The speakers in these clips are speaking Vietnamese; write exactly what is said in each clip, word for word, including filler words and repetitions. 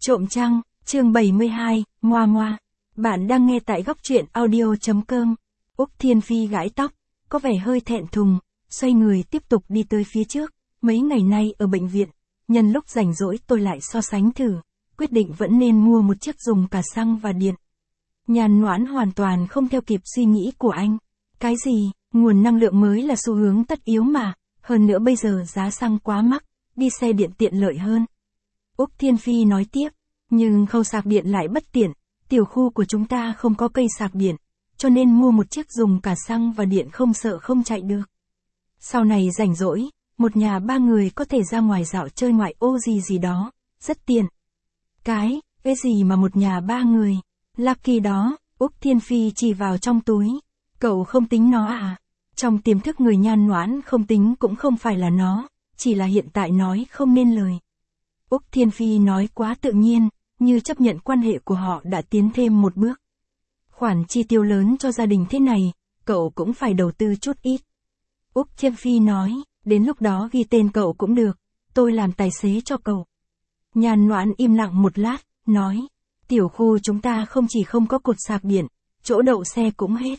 Trộm trăng, chương bảy mươi hai, Ngoa Ngoa. Bạn đang nghe tại góc truyện audio.com. Úc Thiên Phi gãi tóc, có vẻ hơi thẹn thùng, xoay người tiếp tục đi tới phía trước. Mấy ngày nay ở bệnh viện, nhân lúc rảnh rỗi tôi lại so sánh thử, quyết định vẫn nên mua một chiếc dùng cả xăng và điện. Nhàn Noãn hoàn toàn không theo kịp suy nghĩ của anh. Cái gì, nguồn năng lượng mới là xu hướng tất yếu mà, hơn nữa bây giờ giá xăng quá mắc, đi xe điện tiện lợi hơn. Úc Thiên Phi nói tiếp, nhưng khâu sạc điện lại bất tiện, tiểu khu của chúng ta không có cây sạc điện, cho nên mua một chiếc dùng cả xăng và điện không sợ không chạy được. Sau này rảnh rỗi, một nhà ba người có thể ra ngoài dạo chơi ngoại ô gì gì đó, rất tiện. Cái, cái gì mà một nhà ba người, Lucky đó, Úc Thiên Phi chỉ vào trong túi, cậu không tính nó à? Trong tiềm thức người Nhàn Noãn không tính cũng không phải là nó, chỉ là hiện tại nói không nên lời. Úc Thiên Phi nói quá tự nhiên, như chấp nhận quan hệ của họ đã tiến thêm một bước. Khoản chi tiêu lớn cho gia đình thế này, cậu cũng phải đầu tư chút ít. Úc Thiên Phi nói, đến lúc đó ghi tên cậu cũng được, tôi làm tài xế cho cậu. Nhàn Noãn im lặng một lát, nói, tiểu khu chúng ta không chỉ không có cột sạc điện, chỗ đậu xe cũng hết.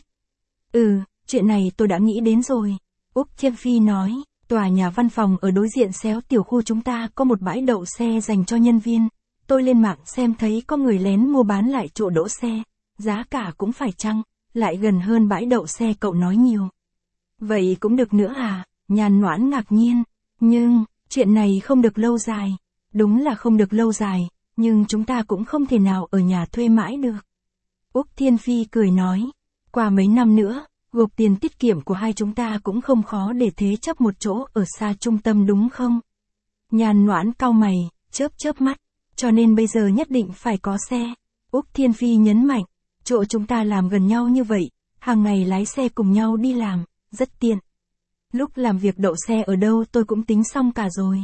Ừ, chuyện này tôi đã nghĩ đến rồi. Úc Thiên Phi nói, tòa nhà văn phòng ở đối diện xéo tiểu khu chúng ta có một bãi đậu xe dành cho nhân viên. Tôi lên mạng xem thấy có người lén mua bán lại chỗ đỗ xe, giá cả cũng phải chăng, lại gần hơn bãi đậu xe cậu nói nhiều. Vậy cũng được nữa à? Nhàn Noãn ngạc nhiên, nhưng, chuyện này không được lâu dài. Đúng là không được lâu dài, nhưng chúng ta cũng không thể nào ở nhà thuê mãi được. Úc Thiên Phi cười nói, qua mấy năm nữa, gộp tiền tiết kiệm của hai chúng ta cũng không khó để thế chấp một chỗ ở xa trung tâm đúng không? Nhàn Noãn cau mày, chớp chớp mắt, cho nên bây giờ nhất định phải có xe. Úc Thiên Phi nhấn mạnh, chỗ chúng ta làm gần nhau như vậy, hàng ngày lái xe cùng nhau đi làm, rất tiện. Lúc làm việc đậu xe ở đâu tôi cũng tính xong cả rồi.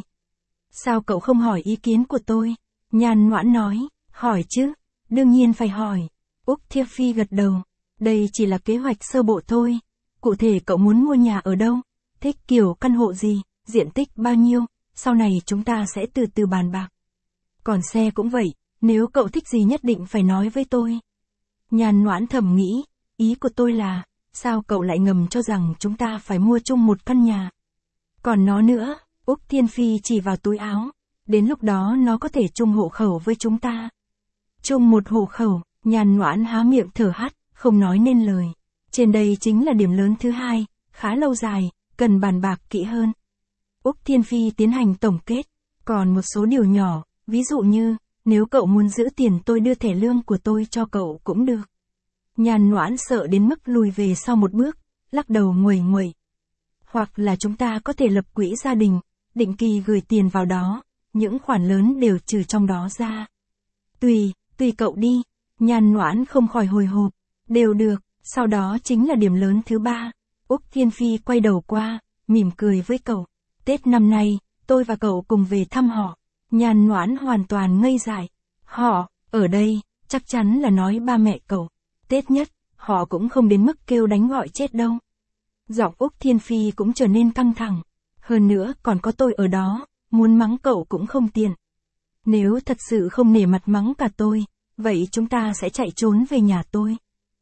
Sao cậu không hỏi ý kiến của tôi? Nhàn Noãn nói, hỏi chứ, đương nhiên phải hỏi. Úc Thiên Phi gật đầu, đây chỉ là kế hoạch sơ bộ thôi. Cụ thể cậu muốn mua nhà ở đâu? Thích kiểu căn hộ gì? Diện tích bao nhiêu? Sau này chúng ta sẽ từ từ bàn bạc. Còn xe cũng vậy, nếu cậu thích gì nhất định phải nói với tôi. Nhàn Noãn thầm nghĩ, ý của tôi là, sao cậu lại ngầm cho rằng chúng ta phải mua chung một căn nhà? Còn nó nữa, Úc Thiên Phi chỉ vào túi áo, đến lúc đó nó có thể chung hộ khẩu với chúng ta. Chung một hộ khẩu, Nhàn Noãn há miệng thở hắt, không nói nên lời. Trên đây chính là điểm lớn thứ hai, khá lâu dài, cần bàn bạc kỹ hơn. Úc Thiên Phi tiến hành tổng kết, còn một số điều nhỏ, ví dụ như, nếu cậu muốn giữ tiền tôi đưa thẻ lương của tôi cho cậu cũng được. Nhàn Noãn sợ đến mức lùi về sau một bước, lắc đầu nguầy nguậy. Hoặc là chúng ta có thể lập quỹ gia đình, định kỳ gửi tiền vào đó, những khoản lớn đều trừ trong đó ra. Tùy, tùy cậu đi. Nhàn Noãn không khỏi hồi hộp, đều được, sau đó chính là điểm lớn thứ ba. Úc Thiên Phi quay đầu qua, mỉm cười với cậu. Tết năm nay, tôi và cậu cùng về thăm họ. Nhàn Noãn hoàn toàn ngây dại. Họ, ở đây, chắc chắn là nói ba mẹ cậu. Tết nhất, họ cũng không đến mức kêu đánh gọi chết đâu. Giọng Úc Thiên Phi cũng trở nên căng thẳng. Hơn nữa còn có tôi ở đó, muốn mắng cậu cũng không tiện. Nếu thật sự không nể mặt mắng cả tôi, vậy chúng ta sẽ chạy trốn về nhà tôi.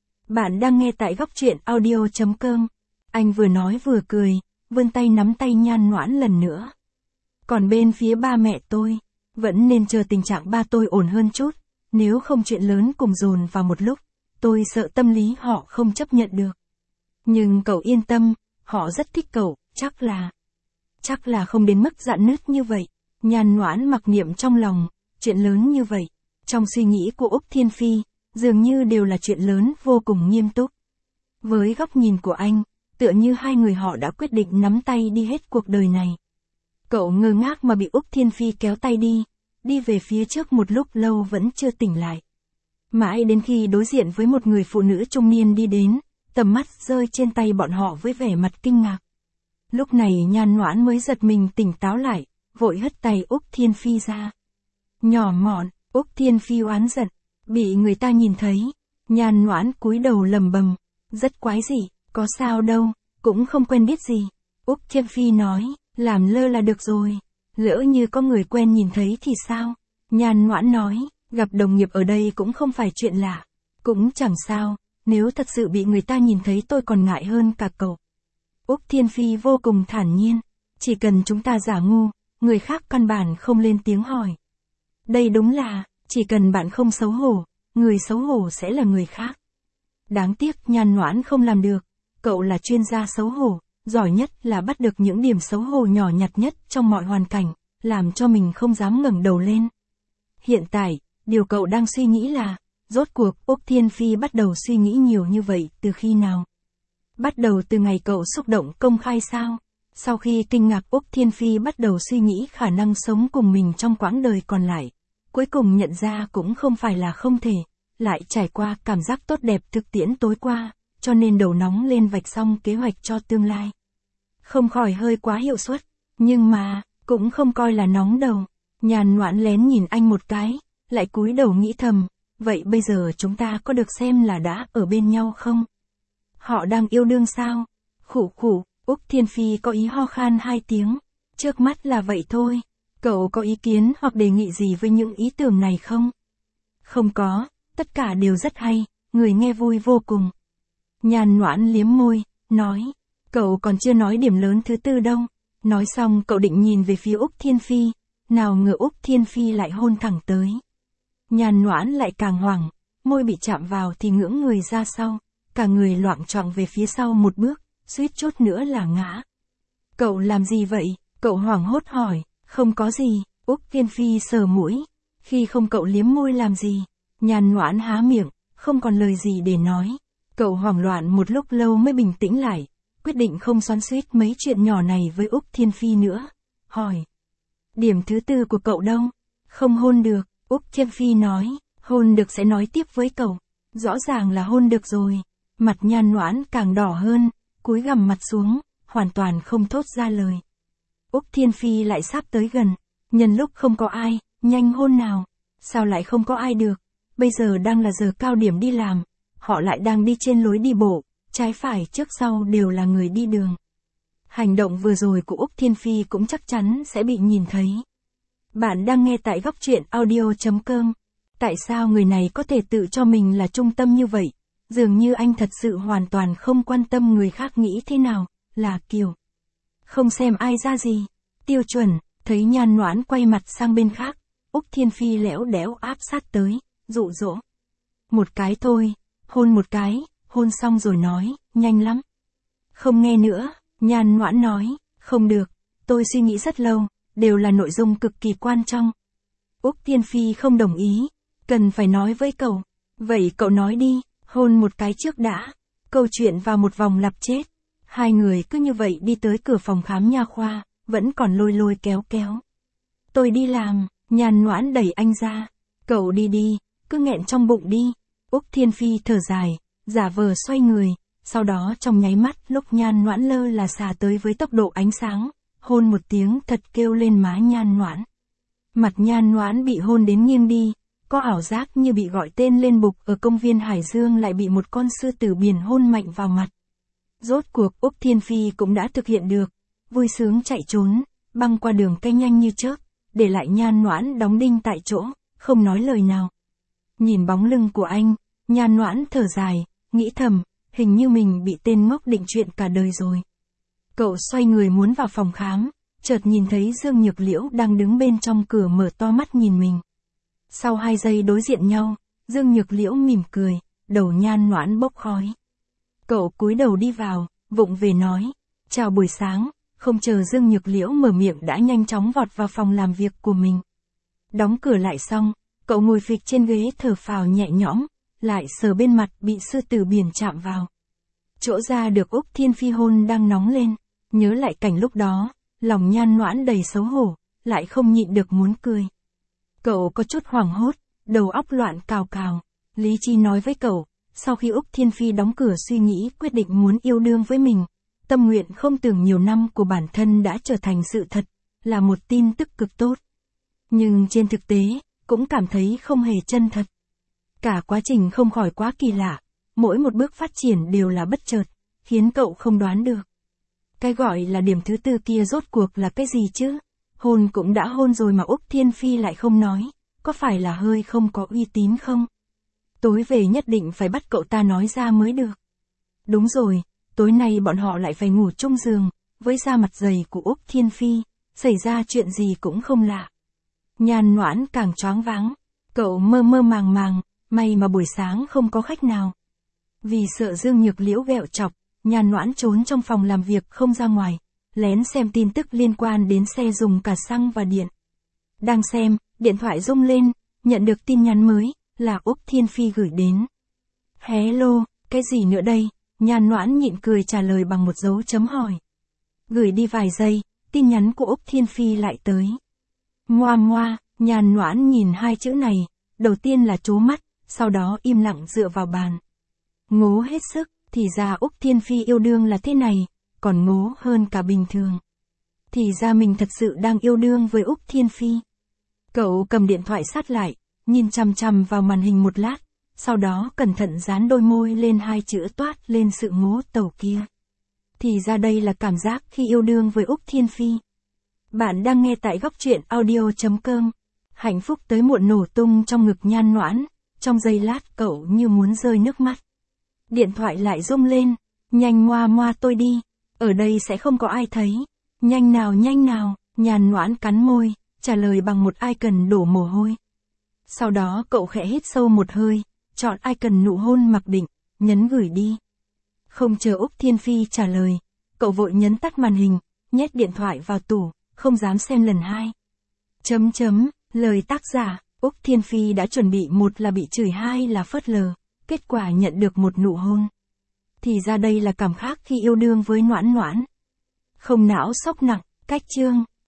Bạn đang nghe tại góc truyện audio.com. Anh vừa nói vừa cười, vươn tay nắm tay Nhàn Noãn lần nữa. Còn bên phía ba mẹ tôi, vẫn nên chờ tình trạng ba tôi ổn hơn chút, nếu không chuyện lớn cùng dồn vào một lúc, tôi sợ tâm lý họ không chấp nhận được. Nhưng cậu yên tâm, họ rất thích cậu, chắc là... Chắc là không đến mức rạn nứt như vậy. Nhàn Noãn mặc niệm trong lòng, chuyện lớn như vậy. Trong suy nghĩ của Úc Thiên Phi, dường như đều là chuyện lớn vô cùng nghiêm túc. Với góc nhìn của anh, tựa như hai người họ đã quyết định nắm tay đi hết cuộc đời này. Cậu ngơ ngác mà bị Úc Thiên Phi kéo tay đi, đi về phía trước một lúc lâu vẫn chưa tỉnh lại. Mãi đến khi đối diện với một người phụ nữ trung niên đi đến, tầm mắt rơi trên tay bọn họ với vẻ mặt kinh ngạc. Lúc này Nhàn Noãn mới giật mình tỉnh táo lại, vội hất tay Úc Thiên Phi ra. Nhỏ mọn, Úc Thiên Phi oán giận, bị người ta nhìn thấy. Nhàn Noãn cúi đầu lầm bầm, rất quái dị, có sao đâu, cũng không quen biết gì. Úc Thiên Phi nói, làm lơ là được rồi, lỡ như có người quen nhìn thấy thì sao? Nhan Noãn nói, gặp đồng nghiệp ở đây cũng không phải chuyện lạ. Cũng chẳng sao, nếu thật sự bị người ta nhìn thấy tôi còn ngại hơn cả cậu. Úc Thiên Phi vô cùng thản nhiên. Chỉ cần chúng ta giả ngu, người khác căn bản không lên tiếng hỏi. Đây đúng là, chỉ cần bạn không xấu hổ, người xấu hổ sẽ là người khác. Đáng tiếc Nhan Noãn không làm được. Cậu là chuyên gia xấu hổ, giỏi nhất là bắt được những điểm xấu hổ nhỏ nhặt nhất trong mọi hoàn cảnh, làm cho mình không dám ngẩng đầu lên. Hiện tại, điều cậu đang suy nghĩ là, rốt cuộc Úc Thiên Phi bắt đầu suy nghĩ nhiều như vậy từ khi nào? Bắt đầu từ ngày cậu xúc động công khai sao? Sau khi kinh ngạc Úc Thiên Phi bắt đầu suy nghĩ khả năng sống cùng mình trong quãng đời còn lại. Cuối cùng nhận ra cũng không phải là không thể, lại trải qua cảm giác tốt đẹp thực tiễn tối qua, cho nên đầu nóng lên vạch xong kế hoạch cho tương lai. Không khỏi hơi quá hiệu suất, nhưng mà, cũng không coi là nóng đầu. Nhan Noãn lén nhìn anh một cái, lại cúi đầu nghĩ thầm, vậy bây giờ chúng ta có được xem là đã ở bên nhau không? Họ đang yêu đương sao? Khụ khụ, Úc Thiên Phi có ý ho khan hai tiếng, trước mắt là vậy thôi. Cậu có ý kiến hoặc đề nghị gì với những ý tưởng này không? Không có, tất cả đều rất hay, người nghe vui vô cùng. Nhan Noãn liếm môi, nói, cậu còn chưa nói điểm lớn thứ tư đâu. Nói xong cậu định nhìn về phía Úc Thiên Phi, nào ngờ Úc Thiên Phi lại hôn thẳng tới. Nhan Noãn lại càng hoảng, môi bị chạm vào thì ngưỡng người ra sau, cả người loạng choạng về phía sau một bước, suýt chút nữa là ngã. Cậu làm gì vậy? Cậu hoảng hốt hỏi. Không có gì, Úc Thiên Phi sờ mũi. Khi không cậu liếm môi làm gì? Nhan Noãn há miệng, không còn lời gì để nói. Cậu hoảng loạn một lúc lâu mới bình tĩnh lại, quyết định không xoắn xuýt mấy chuyện nhỏ này với Úc Thiên Phi nữa. Hỏi. Điểm thứ tư của cậu đâu? Không hôn được, Úc Thiên Phi nói, hôn được sẽ nói tiếp với cậu. Rõ ràng là hôn được rồi. Mặt Nhan Noãn càng đỏ hơn, cúi gằm mặt xuống, hoàn toàn không thốt ra lời. Úc Thiên Phi lại sắp tới gần, nhân lúc không có ai, nhanh hôn nào. Sao lại không có ai được? Bây giờ đang là giờ cao điểm đi làm, họ lại đang đi trên lối đi bộ, trái phải trước sau đều là người đi đường. Hành động vừa rồi của Úc Thiên Phi cũng chắc chắn sẽ bị nhìn thấy. Bạn đang nghe tại góc truyện audio chấm com. Tại sao người này có thể tự cho mình là trung tâm như vậy? Dường như anh thật sự hoàn toàn không quan tâm người khác nghĩ thế nào, là kiểu. Không xem ai ra gì. Tiêu chuẩn, thấy Nhan Noãn quay mặt sang bên khác, Úc Thiên Phi lẽo đẽo áp sát tới, dụ dỗ. Một cái thôi, hôn một cái, hôn xong rồi nói, nhanh lắm. Không nghe nữa, Nhan Noãn nói, không được, tôi suy nghĩ rất lâu, đều là nội dung cực kỳ quan trọng. Úc Thiên Phi không đồng ý, cần phải nói với cậu. Vậy cậu nói đi, hôn một cái trước đã. Câu chuyện vào một vòng lặp chết. Hai người cứ như vậy đi tới cửa phòng khám nha khoa, vẫn còn lôi lôi kéo kéo. Tôi đi làm, Nhan Noãn đẩy anh ra. Cậu đi đi, cứ nghẹn trong bụng đi. Úc Thiên Phi thở dài, giả vờ xoay người, sau đó trong nháy mắt lúc Nhan Noãn lơ là xà tới với tốc độ ánh sáng, hôn một tiếng thật kêu lên má Nhan Noãn. Mặt Nhan Noãn bị hôn đến nghiêng đi, có ảo giác như bị gọi tên lên bục ở công viên Hải Dương lại bị một con sư tử biển hôn mạnh vào mặt. Rốt cuộc Úc Thiên Phi cũng đã thực hiện được, vui sướng chạy trốn, băng qua đường cây nhanh như chớp, để lại Nhan Noãn đóng đinh tại chỗ, không nói lời nào. Nhìn bóng lưng của anh, Nhan Noãn thở dài, nghĩ thầm, hình như mình bị tên ngốc định chuyện cả đời rồi. Cậu xoay người muốn vào phòng khám, chợt nhìn thấy Dương Nhược Liễu đang đứng bên trong cửa mở to mắt nhìn mình. Sau hai giây đối diện nhau, Dương Nhược Liễu mỉm cười, đầu Nhan Noãn bốc khói. Cậu cúi đầu đi vào, vụng về nói, chào buổi sáng, không chờ Dương Nhược Liễu mở miệng đã nhanh chóng vọt vào phòng làm việc của mình. Đóng cửa lại xong, cậu ngồi phịch trên ghế thở phào nhẹ nhõm, lại sờ bên mặt bị sư tử biển chạm vào. Chỗ da được Úc Thiên Phi hôn đang nóng lên, nhớ lại cảnh lúc đó, lòng Nhan Noãn đầy xấu hổ, lại không nhịn được muốn cười. Cậu có chút hoảng hốt, đầu óc loạn cào cào, lý trí nói với cậu, sau khi Úc Thiên Phi đóng cửa suy nghĩ quyết định muốn yêu đương với mình, tâm nguyện không tưởng nhiều năm của bản thân đã trở thành sự thật, là một tin tức cực tốt. Nhưng trên thực tế, cũng cảm thấy không hề chân thật. Cả quá trình không khỏi quá kỳ lạ, mỗi một bước phát triển đều là bất chợt, khiến cậu không đoán được. Cái gọi là điểm thứ tư kia rốt cuộc là cái gì chứ? Hôn cũng đã hôn rồi mà Úc Thiên Phi lại không nói, có phải là hơi không có uy tín không? Tối về nhất định phải bắt cậu ta nói ra mới được. Đúng rồi, tối nay bọn họ lại phải ngủ chung giường, với da mặt dày của Úc Thiên Phi, xảy ra chuyện gì cũng không lạ. Nhan Noãn càng choáng váng, cậu mơ mơ màng màng, may mà buổi sáng không có khách nào. Vì sợ Dương Nhược Liễu ghẹo chọc, Nhan Noãn trốn trong phòng làm việc không ra ngoài, lén xem tin tức liên quan đến xe dùng cả xăng và điện. Đang xem, điện thoại rung lên, nhận được tin nhắn mới, là Úc Thiên Phi gửi đến. Hello, cái gì nữa đây? Nhan Noãn nhịn cười trả lời bằng một dấu chấm hỏi. Gửi đi vài giây, tin nhắn của Úc Thiên Phi lại tới. Ngoa ngoa, Nhan Noãn nhìn hai chữ này, đầu tiên là trố mắt, sau đó im lặng dựa vào bàn. Ngố hết sức, thì ra Úc Thiên Phi yêu đương là thế này, còn ngố hơn cả bình thường. Thì ra mình thật sự đang yêu đương với Úc Thiên Phi. Cậu cầm điện thoại sát lại, nhìn chằm chằm vào màn hình một lát, sau đó cẩn thận dán đôi môi lên hai chữ toát lên sự ngố tẩu kia. Thì ra đây là cảm giác khi yêu đương với Úc Thiên Phi. Bạn đang nghe tại góc truyện audio chấm com. Hạnh phúc tới muộn nổ tung trong ngực Nhan Noãn, trong giây lát cậu như muốn rơi nước mắt. Điện thoại lại rung lên, nhanh ngoa ngoa tôi đi, ở đây sẽ không có ai thấy. Nhanh nào nhanh nào, Nhan Noãn cắn môi, trả lời bằng một icon đổ mồ hôi. Sau đó cậu khẽ hít sâu một hơi, chọn icon nụ hôn mặc định, nhấn gửi đi. Không chờ Úc Thiên Phi trả lời, cậu vội nhấn tắt màn hình, nhét điện thoại vào tủ, không dám xem lần hai. Chấm chấm, lời tác giả, Úc Thiên Phi đã chuẩn bị một là bị chửi hai là phớt lờ, kết quả nhận được một nụ hôn. Thì ra đây là cảm khác khi yêu đương với Noãn Noãn. Không não sốc nặng, cách chương.